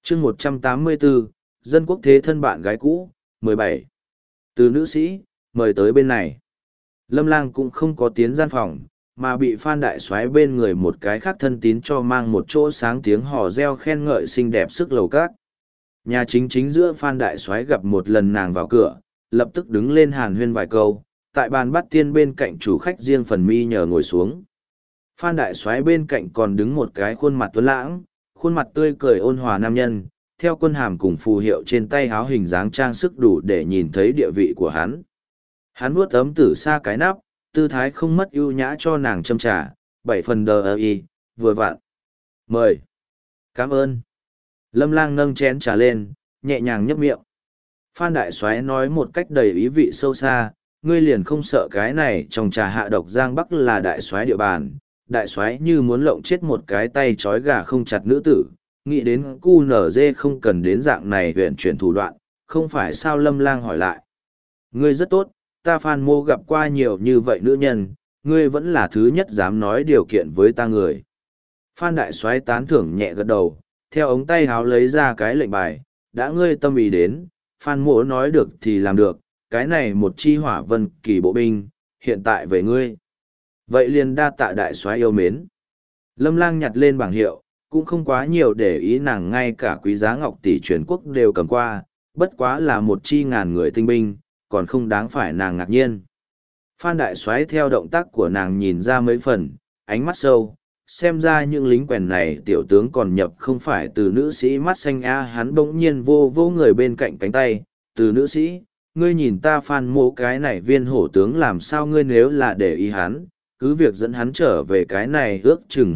chương 184, dân quốc thế thân bạn gái cũ, 17. Từ nữ sĩ, mời tới bên này. Lâm Lang cũng không có tiến gian phòng, mà bị Phan Đại Soái bên người một cái khác thân tín cho mang một chỗ sáng tiếng hò reo khen ngợi xinh đẹp sức lầu cát. Nhà chính chính giữa Phan Đại Soái gặp một lần nàng vào cửa, lập tức đứng lên hàn huyên vài câu, tại bàn bắt tiên bên cạnh chủ khách riêng phần mi nhờ ngồi xuống. Phan Đại Soái bên cạnh còn đứng một cái khuôn mặt tuấn lãng, khuôn mặt tươi cười ôn hòa nam nhân, theo quân hàm cùng phù hiệu trên tay áo hình dáng trang sức đủ để nhìn thấy địa vị của hắn. Hắn vuốt ấm từ xa cái nắp, tư thái không mất ưu nhã cho nàng châm trà, 7 phần đờ y, vừa vặn. Mời. Cảm ơn. Lâm Lang nâng chén trà lên, nhẹ nhàng nhấp miệng. Phan Đại Soái nói một cách đầy ý vị sâu xa, ngươi liền không sợ cái này trong trà hạ độc Giang Bắc là Đại Soái địa bàn. Đại Soái như muốn lộng chết một cái tay trói gà không chặt nữ tử, nghĩ đến cu nở dê không cần đến dạng này huyện chuyển thủ đoạn, không phải sao? Lâm Lang hỏi lại. Ngươi rất tốt, ta Phan Mô gặp qua nhiều như vậy nữ nhân, ngươi vẫn là thứ nhất dám nói điều kiện với ta người. Phan Đại Soái tán thưởng nhẹ gật đầu, theo ống tay háo lấy ra cái lệnh bài, đã ngươi tâm ý đến, Phan Mô nói được thì làm được, cái này một chi hỏa vân kỳ bộ binh, hiện tại về ngươi. Vậy liền đa tạ Đại Soái yêu mến. Lâm Lang nhặt lên bảng hiệu, cũng không quá nhiều để ý, nàng ngay cả quý giá ngọc tỷ truyền quốc đều cầm qua, bất quá là một chi ngàn người tinh binh, còn không đáng phải nàng ngạc nhiên. Phan Đại Soái theo động tác của nàng nhìn ra mấy phần, ánh mắt sâu, xem ra những lính quèn này tiểu tướng còn nhập không phải từ nữ sĩ mắt xanh a. Hắn bỗng nhiên vô vô người bên cạnh cánh tay, từ nữ sĩ, ngươi nhìn ta Phan Mô cái này viên hổ tướng làm sao? Ngươi nếu là để ý hắn, cứ việc dẫn hắn trở về. Cái này ước chừng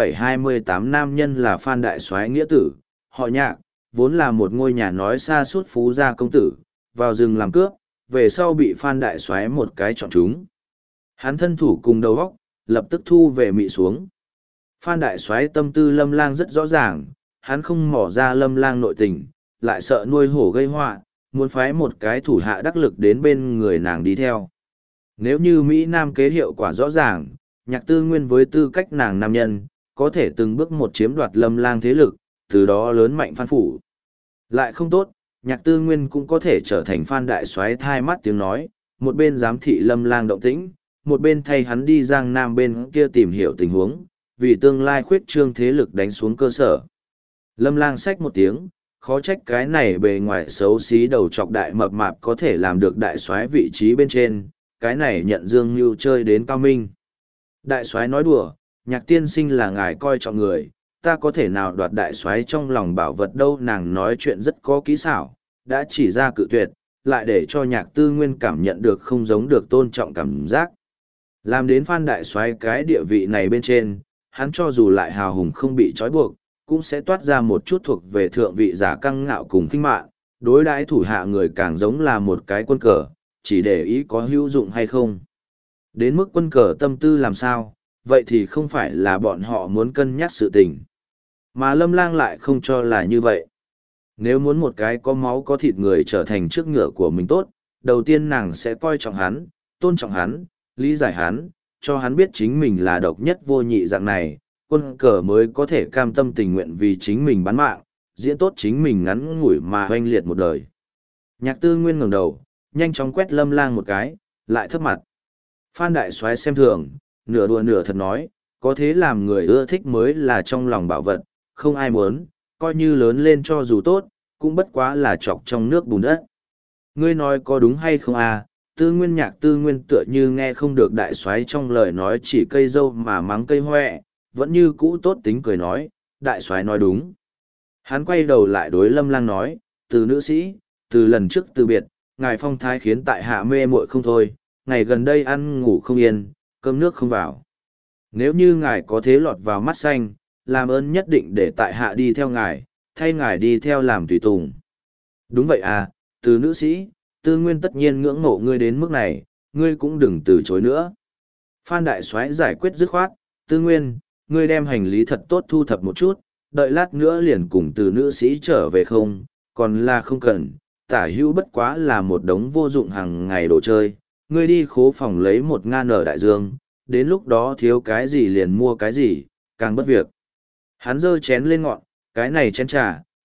27-28 nam nhân là Phan Đại Soái nghĩa tử, họ Nhạc, vốn là một ngôi nhà nói xa suốt phú gia công tử, vào rừng làm cướp, về sau bị Phan Đại Soái một cái chọn chúng. Hắn thân thủ cùng đầu óc, lập tức thu về mị xuống. Phan Đại Soái tâm tư Lâm Lang rất rõ ràng, hắn không mỏ ra Lâm Lang nội tình, lại sợ nuôi hổ gây họa, muốn phái một cái thủ hạ đắc lực đến bên người nàng đi theo. Nếu như Mỹ Nam kế hiệu quả rõ ràng, Nhạc Tư Nguyên với tư cách nàng nam nhân, có thể từng bước một chiếm đoạt Lâm Lang thế lực, từ đó lớn mạnh Phan phủ. Lại không tốt, Nhạc Tư Nguyên cũng có thể trở thành Phan Đại Soái thai mắt tiếng nói, một bên giám thị Lâm Lang động tĩnh, một bên thay hắn đi Giang Nam bên kia tìm hiểu tình huống, vì tương lai khuyết trương thế lực đánh xuống cơ sở. Lâm Lang xách một tiếng, khó trách cái này bề ngoài xấu xí đầu trọc đại mập mạp có thể làm được Đại Soái vị trí bên trên, cái này nhận Dương Nưu chơi đến cao minh. Đại Soái nói đùa, Nhạc tiên sinh là ngài coi trọng người, ta có thể nào đoạt Đại Soái trong lòng bảo vật đâu? Nàng nói chuyện rất có kỹ xảo, đã chỉ ra cự tuyệt, lại để cho Nhạc Tư Nguyên cảm nhận được không giống được tôn trọng cảm giác. Làm đến Phan Đại Soái cái địa vị này bên trên, hắn cho dù lại hào hùng không bị trói buộc, cũng sẽ toát ra một chút thuộc về thượng vị giả căng ngạo cùng khinh mạn, đối đãi thủ hạ người càng giống là một cái quân cờ, chỉ để ý có hữu dụng hay không. Đến mức quân cờ tâm tư làm sao, vậy thì không phải là bọn họ muốn cân nhắc sự tình. Mà Lâm Lang lại không cho là như vậy. Nếu muốn một cái có máu có thịt người trở thành trước ngựa của mình tốt, đầu tiên nàng sẽ coi trọng hắn, tôn trọng hắn, lý giải hắn, cho hắn biết chính mình là độc nhất vô nhị dạng này, quân cờ mới có thể cam tâm tình nguyện vì chính mình bán mạng, diễn tốt chính mình ngắn ngủi mà oanh liệt một đời. Nhạc Tư Nguyên ngẩng đầu, nhanh chóng quét Lâm Lang một cái, lại thấp mặt. Phan Đại Soái xem thường, nửa đùa nửa thật nói, có thế làm người ưa thích mới là trong lòng bảo vật, không ai muốn, coi như lớn lên cho dù tốt, cũng bất quá là chọc trong nước bùn đất. Ngươi nói có đúng hay không à? Tư Nguyên Nhạc Tư Nguyên tựa như nghe không được Đại Soái trong lời nói chỉ cây dâu mà mắng cây hoẹ, vẫn như cũ tốt tính cười nói, Đại Soái nói đúng. Hắn quay đầu lại đối Lâm Lang nói, từ nữ sĩ, từ lần trước từ biệt, ngài phong thái khiến tại hạ mê muội không thôi, ngày gần đây ăn ngủ không yên, cơm nước không vào. Nếu như ngài có thế lọt vào mắt xanh, làm ơn nhất định để tại hạ đi theo ngài, thay ngài đi theo làm tùy tùng. Đúng vậy à, từ nữ sĩ, Tư Nguyên tất nhiên ngưỡng mộ ngươi đến mức này, ngươi cũng đừng từ chối nữa. Phan Đại Soái giải quyết dứt khoát, Tư Nguyên, ngươi đem hành lý thật tốt thu thập một chút, đợi lát nữa liền cùng từ nữ sĩ trở về không, còn là không cần, tả hữu bất quá là một đống vô dụng hàng ngày đồ chơi, ngươi đi khố phòng lấy 1.000 ở đại dương, đến lúc đó thiếu cái gì liền mua cái gì, càng bất việc. Hắn giơ chén lên ngọn, cái này chén trà,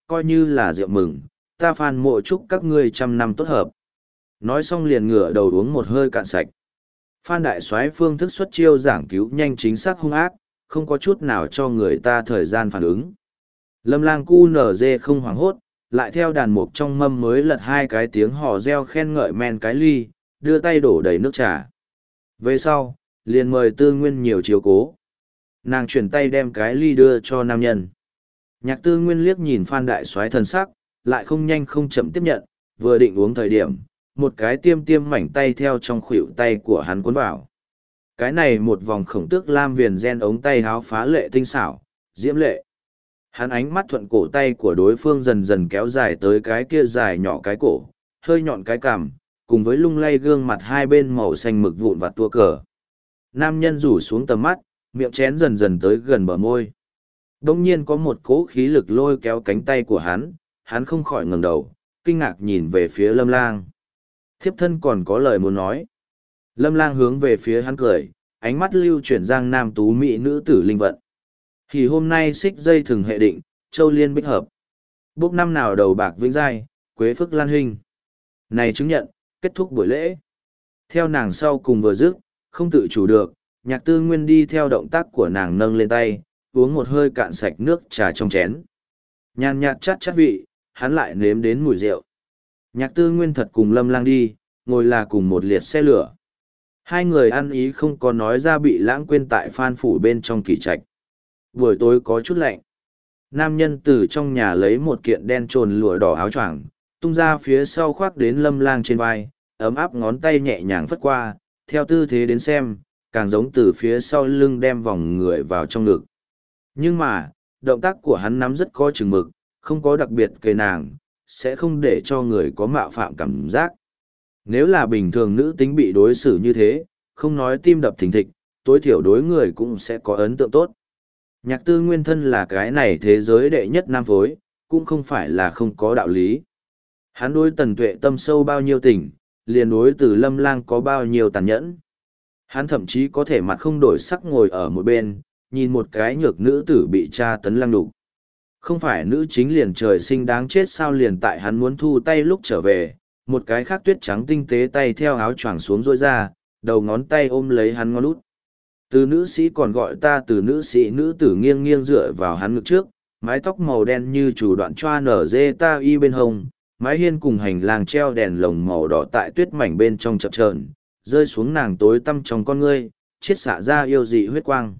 coi như là rượu mừng, ta Phan Mộ chúc các ngươi 100 năm tốt hợp. Nói xong liền ngửa đầu uống một hơi cạn sạch. Phan Đại Soái phương thức xuất chiêu giảng cứu nhanh chính xác hung ác, không có chút nào cho người ta thời gian phản ứng. Lâm Lang QNZ không hoảng hốt, lại theo đàn mục trong mâm mới lật 2 cái tiếng hò reo khen ngợi men cái ly, đưa tay đổ đầy nước trà. Về sau, liền mời Tư Nguyên nhiều chiếu cố. Nàng chuyển tay đem cái ly đưa cho nam nhân. Nhạc Tư Nguyên liếc nhìn Phan Đại Soái thần sắc, lại không nhanh không chậm tiếp nhận, vừa định uống thời điểm, một cái tiêm tiêm mảnh tay theo trong khuỷu tay của hắn cuốn vào. Cái này một vòng khổng tước lam viền gen ống tay háo phá lệ tinh xảo, diễm lệ. Hắn ánh mắt thuận cổ tay của đối phương dần dần kéo dài tới cái kia dài nhỏ cái cổ, hơi nhọn cái cằm, cùng với lung lay gương mặt hai bên màu xanh mực vụn vặt tua cờ. Nam nhân rủ xuống tầm mắt, miệng chén dần dần tới gần bờ môi. Đông nhiên có một cỗ khí lực lôi kéo cánh tay của hắn không khỏi ngẩng đầu, kinh ngạc nhìn về phía Lâm Lang. Thiếp thân còn có lời muốn nói. Lâm Lang hướng về phía hắn cười, ánh mắt lưu chuyển giang nam tú mỹ nữ tử linh vận. Thì hôm nay xích dây thừng hệ định, châu liên bích hợp. Bốc năm nào đầu bạc vĩnh giai, quế phức lan huynh. Này chứng nhận, kết thúc buổi lễ. Theo nàng sau cùng vừa dứt, không tự chủ được, Nhạc Tư Nguyên đi theo động tác của nàng nâng lên tay, uống một hơi cạn sạch nước trà trong chén. Nhàn nhạt chát chát vị, hắn lại nếm đến mùi rượu. Nhạc Tư Nguyên thật cùng Lâm Lang đi, ngồi là cùng một liệt xe lửa. Hai người ăn ý không có nói ra bị lãng quên tại Phan phủ bên trong kỳ trạch. Buổi tối có chút lạnh. Nam nhân từ trong nhà lấy một kiện đen trồn lụa đỏ áo choàng, tung ra phía sau khoác đến Lâm Lang trên vai, ấm áp ngón tay nhẹ nhàng phất qua, theo tư thế đến xem, càng giống từ phía sau lưng đem vòng người vào trong ngực. Nhưng mà, động tác của hắn nắm rất có chừng mực, không có đặc biệt cây nàng, sẽ không để cho người có mạo phạm cảm giác. Nếu là bình thường nữ tính bị đối xử như thế, không nói tim đập thình thịch, tối thiểu đối người cũng sẽ có ấn tượng tốt. Nhạc Tư Nguyên thân là cái này thế giới đệ nhất nam phối, cũng không phải là không có đạo lý. Hắn đối Tần Tuệ tâm sâu bao nhiêu tình, liền đối từ Lâm Lang có bao nhiêu tàn nhẫn. Hắn thậm chí có thể mặt không đổi sắc ngồi ở một bên, nhìn một cái nhược nữ tử bị tra tấn lăng đục. Không phải nữ chính liền trời sinh đáng chết sao, liền tại hắn muốn thu tay lúc trở về, một cái khác tuyết trắng tinh tế tay theo áo choàng xuống rôi ra, đầu ngón tay ôm lấy hắn ngón út. Từ nữ sĩ còn gọi ta từ nữ sĩ, nữ tử nghiêng nghiêng dựa vào hắn ngực trước, mái tóc màu đen như chủ đoạn choa nở dê ta y bên hông, mái hiên cùng hành lang treo đèn lồng màu đỏ tại tuyết mảnh bên trong chập chờn, rơi xuống nàng tối tăm trong con ngươi, chiết xạ ra yêu dị huyết quang.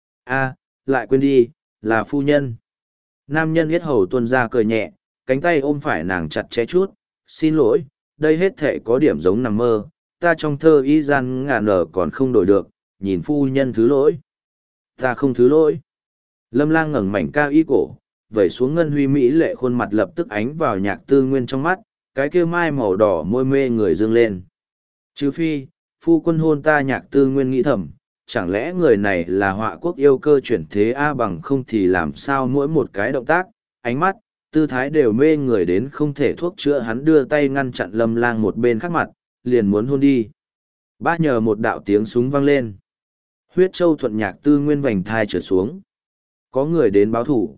A, lại quên đi, là phu nhân. Nam nhân yết hầu tuôn ra cười nhẹ, cánh tay ôm phải nàng chặt chẽ chút, xin lỗi, đây hết thể có điểm giống nằm mơ, ta trong thơ y gian ngàn nở còn không đổi được, nhìn phu nhân thứ lỗi. Ta không thứ lỗi. Lâm Lang ngẩng mảnh cao y cổ, vẩy xuống ngân huy mỹ lệ khuôn mặt lập tức ánh vào Nhạc Tư Nguyên trong mắt, cái kia mai màu đỏ môi mê người dương lên. Trừ phi, phu quân hôn ta. Nhạc Tư Nguyên nghĩ thầm, chẳng lẽ người này là họa quốc yêu cơ chuyển thế a, bằng không thì làm sao mỗi một cái động tác, ánh mắt, tư thái đều mê người đến không thể thuốc chữa. Hắn đưa tay ngăn chặn Lâm Lang một bên khác mặt, liền muốn hôn đi. Ba nhờ một đạo tiếng súng vang lên. Huyết châu thuận Nhạc Tư Nguyên vành thai trở xuống. Có người đến báo thủ.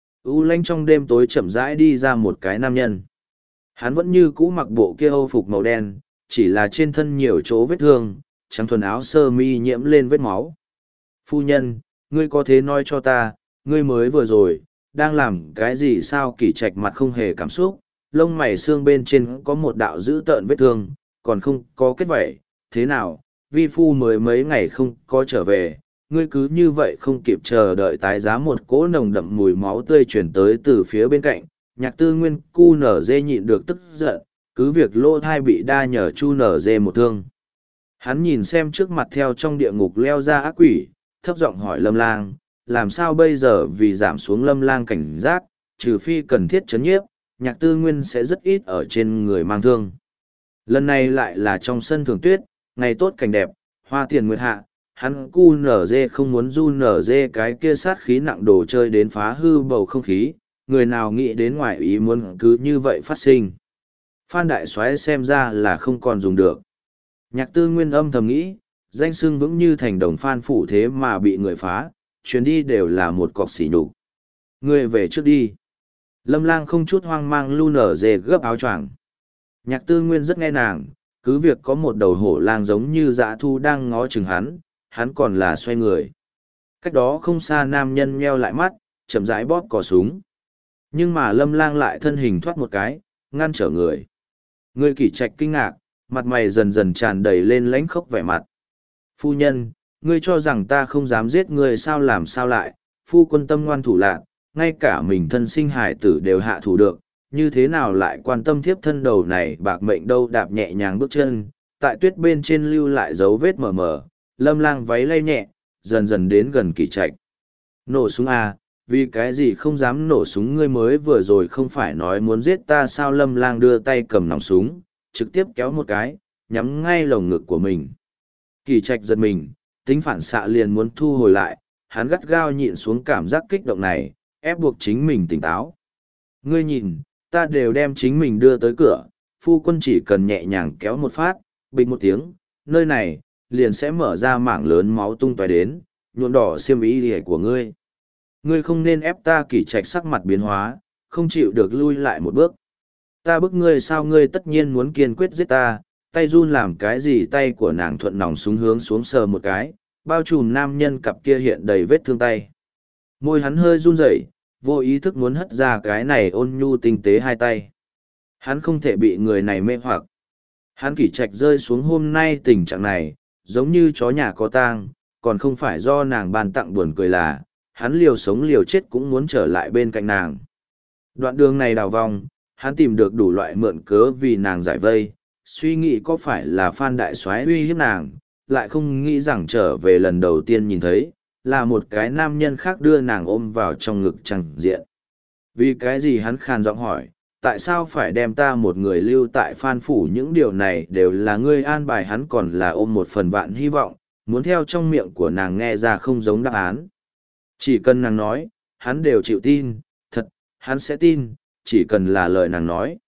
U Lanh trong đêm tối chậm rãi đi ra một cái nam nhân. Hắn vẫn như cũ mặc bộ kia âu phục màu đen, chỉ là trên thân nhiều chỗ vết thương, trắng thuần áo sơ mi nhiễm lên vết máu. Phu nhân, ngươi có thế nói cho ta, ngươi mới vừa rồi, đang làm cái gì sao? Kỷ Trạch mặt không hề cảm xúc, lông mày xương bên trên có một đạo dữ tợn vết thương, còn không có kết vảy. Thế nào, vi phu mới mấy ngày không có trở về, ngươi cứ như vậy không kịp chờ đợi tái giá. Một cỗ nồng đậm mùi máu tươi chuyển tới từ phía bên cạnh. Nhạc Tư Nguyên cu nở dê nhịn được tức giận, cứ việc lỗ thai bị đa nhờ chu nở dê một thương. Hắn nhìn xem trước mặt theo trong địa ngục leo ra ác quỷ, thấp giọng hỏi Lâm Lang, làm sao bây giờ? Vì giảm xuống Lâm Lang cảnh giác, trừ phi cần thiết chấn nhiếp, Nhạc Tư Nguyên sẽ rất ít ở trên người mang thương. Lần này lại là trong sân thường tuyết, ngày tốt cảnh đẹp, hoa tiền nguyệt hạ, hắn cu nở dê không muốn du nở dê cái kia sát khí nặng đồ chơi đến phá hư bầu không khí, người nào nghĩ đến ngoài ý muốn cứ như vậy phát sinh. Phan Đại Soái xem ra là không còn dùng được. Nhạc Tư Nguyên âm thầm nghĩ, danh xưng vững như thành đồng Phan phủ thế mà bị người phá, chuyến đi đều là một cọc sỉ nhục. Ngươi về trước đi. Lâm Lang không chút hoang mang lu nở dề gấp áo choàng. Nhạc Tư Nguyên rất nghe nàng, cứ việc có một đầu hổ lang giống như dã thu đang ngó chừng hắn còn là xoay người. Cách đó không xa nam nhân nheo lại mắt, chậm rãi bóp cò súng. Nhưng mà Lâm Lang lại thân hình thoát một cái, ngăn trở người. Người Kỷ Trạch kinh ngạc, mặt mày dần dần tràn đầy lên lãnh khốc vẻ mặt. Phu nhân, ngươi cho rằng ta không dám giết ngươi sao làm sao lại, phu quân tâm ngoan thủ lạn, ngay cả mình thân sinh hải tử đều hạ thủ được, như thế nào lại quan tâm thiếp thân đầu này bạc mệnh đâu. Đạp nhẹ nhàng bước chân, tại tuyết bên trên lưu lại dấu vết mờ mờ, Lâm Lang váy lay nhẹ, dần dần đến gần Kỷ Trạch. Nổ súng à, vì cái gì không dám nổ súng, ngươi mới vừa rồi không phải nói muốn giết ta sao? Lâm Lang đưa tay cầm nòng súng, trực tiếp kéo một cái, nhắm ngay lồng ngực của mình. Kỷ Trạch giật mình, tính phản xạ liền muốn thu hồi lại, hắn gắt gao nhịn xuống cảm giác kích động này, ép buộc chính mình tỉnh táo. Ngươi nhìn, ta đều đem chính mình đưa tới cửa, phu quân chỉ cần nhẹ nhàng kéo một phát, bịch một tiếng, nơi này, liền sẽ mở ra mảng lớn máu tung tóe đến, nhuộm đỏ xiêm y liễu của ngươi. Ngươi không nên ép ta. Kỷ Trạch sắc mặt biến hóa, không chịu được lui lại một bước. Ta bức ngươi sao? Ngươi tất nhiên muốn kiên quyết giết ta. Tay run làm cái gì? Tay của nàng thuận nòng súng hướng xuống sờ một cái, bao trùm nam nhân cặp kia hiện đầy vết thương tay. Môi hắn hơi run rẩy, vô ý thức muốn hất ra cái này ôn nhu tinh tế hai tay. Hắn không thể bị người này mê hoặc. Hắn Kỷ Trạch rơi xuống hôm nay tình trạng này, giống như chó nhà có tang, còn không phải do nàng ban tặng. Buồn cười là, hắn liều sống liều chết cũng muốn trở lại bên cạnh nàng. Đoạn đường này đào vòng, hắn tìm được đủ loại mượn cớ vì nàng giải vây, suy nghĩ có phải là Phan Đại Soái uy hiếp nàng, lại không nghĩ rằng trở về lần đầu tiên nhìn thấy, là một cái nam nhân khác đưa nàng ôm vào trong ngực chẳng diện. Vì cái gì? Hắn khàn giọng hỏi, tại sao phải đem ta một người lưu tại Phan Phủ? Những điều này đều là ngươi an bài. Hắn còn là ôm một phần vạn hy vọng, muốn theo trong miệng của nàng nghe ra không giống đáp án. Chỉ cần nàng nói, hắn đều chịu tin, thật, hắn sẽ tin, chỉ cần là lời nàng nói.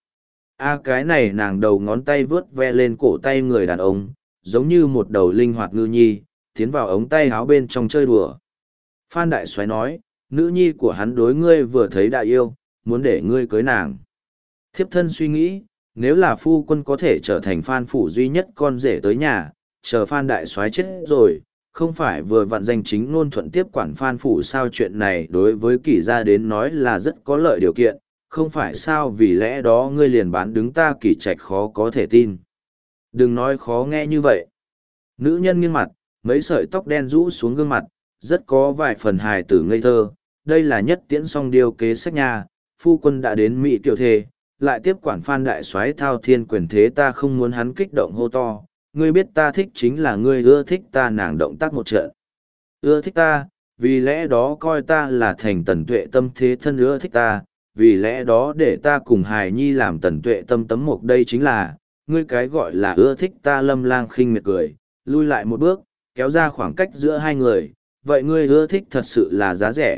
Cái này nàng đầu ngón tay vướt ve lên cổ tay người đàn ông, giống như một đầu linh hoạt ngư nhi, tiến vào ống tay áo bên trong chơi đùa. Phan Đại Soái nói, nữ nhi của hắn đối ngươi vừa thấy đã yêu, muốn để ngươi cưới nàng. Thiếp thân suy nghĩ, nếu là phu quân có thể trở thành Phan Phủ duy nhất con rể tới nhà, chờ Phan Đại Soái chết rồi, không phải vừa vặn danh chính ngôn thuận tiếp quản Phan Phủ sao? Chuyện này đối với Kỷ gia đến nói là rất có lợi điều kiện, không phải sao? Vì lẽ đó ngươi liền bán đứng ta. Kỷ Trạch khó có thể tin. Đừng nói khó nghe như vậy. Nữ nhân nghiêng mặt, mấy sợi tóc đen rũ xuống gương mặt, rất có vài phần hài tử ngây thơ. Đây là nhất tiễn song điều kế sách nhà, phu quân đã đến Mỹ tiểu thề, lại tiếp quản Phan Đại Soái thao thiên quyền thế. Ta không muốn. Hắn kích động hô to, ngươi biết ta thích chính là ngươi ưa thích ta. Nàng động tác một trận. Ưa thích ta, vì lẽ đó coi ta là thành Tần Tuệ Tâm thế thân. Ưa thích ta, vì lẽ đó để ta cùng hài nhi làm Tần Tuệ Tâm tấm mộc. Đây chính là, ngươi cái gọi là ưa thích ta. Lâm Lang khinh miệt cười, lui lại một bước, kéo ra khoảng cách giữa hai người. Vậy ngươi ưa thích thật sự là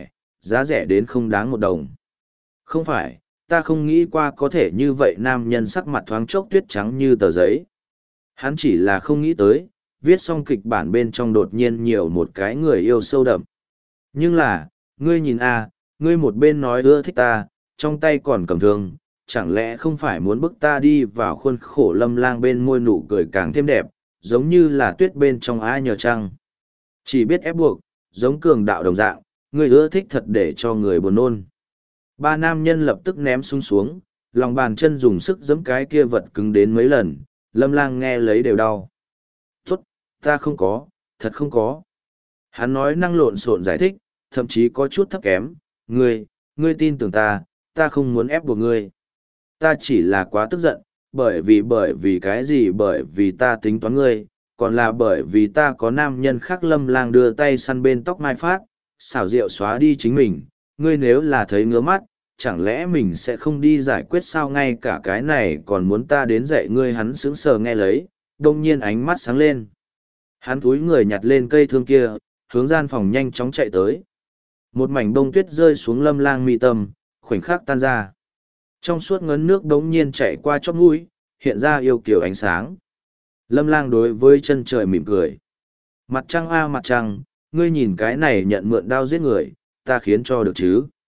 giá rẻ đến không đáng một đồng. Không phải, ta không nghĩ qua có thể như vậy. Nam nhân sắc mặt thoáng chốc tuyết trắng như tờ giấy. Hắn chỉ là không nghĩ tới, viết xong kịch bản bên trong đột nhiên nhiều một cái người yêu sâu đậm. Nhưng là, ngươi nhìn ngươi một bên nói ưa thích ta, trong tay còn cầm thương, chẳng lẽ không phải muốn bức ta đi vào khuôn khổ? Lâm Lang bên môi nụ cười càng thêm đẹp, giống như là tuyết bên trong ai nhờ trăng. Chỉ biết ép buộc, giống cường đạo đồng dạng, ngươi ưa thích thật để cho người buồn nôn. Ba nam nhân lập tức ném súng xuống, lòng bàn chân dùng sức giẫm cái kia vật cứng đến mấy lần. Lâm Lang nghe lấy đều đau. Tốt, ta không có, thật không có. Hắn nói năng lộn xộn giải thích, thậm chí có chút thấp kém. Ngươi tin tưởng ta, ta không muốn ép buộc ngươi. Ta chỉ là quá tức giận, bởi vì cái gì? Bởi vì ta tính toán ngươi, còn là bởi vì ta có nam nhân khác. Lâm Lang đưa tay săn bên tóc mai phát, xảo diệu xóa đi chính mình. Ngươi nếu là thấy ngứa mắt, chẳng lẽ mình sẽ không đi giải quyết sao? Ngay cả cái này còn muốn ta đến dạy ngươi? Hắn sững sờ nghe lấy, đông nhiên ánh mắt sáng lên. Hắn cúi người nhặt lên cây thương kia, hướng gian phòng nhanh chóng chạy tới. Một mảnh bông tuyết rơi xuống Lâm Lang mi tâm, khoảnh khắc tan ra. Trong suốt ngấn nước đống nhiên chạy qua chóp mũi, hiện ra yêu kiều ánh sáng. Lâm Lang đối với chân trời mỉm cười. Mặt trăng mặt trăng, ngươi nhìn cái này nhận mượn đao giết người, ta khiến cho được chứ?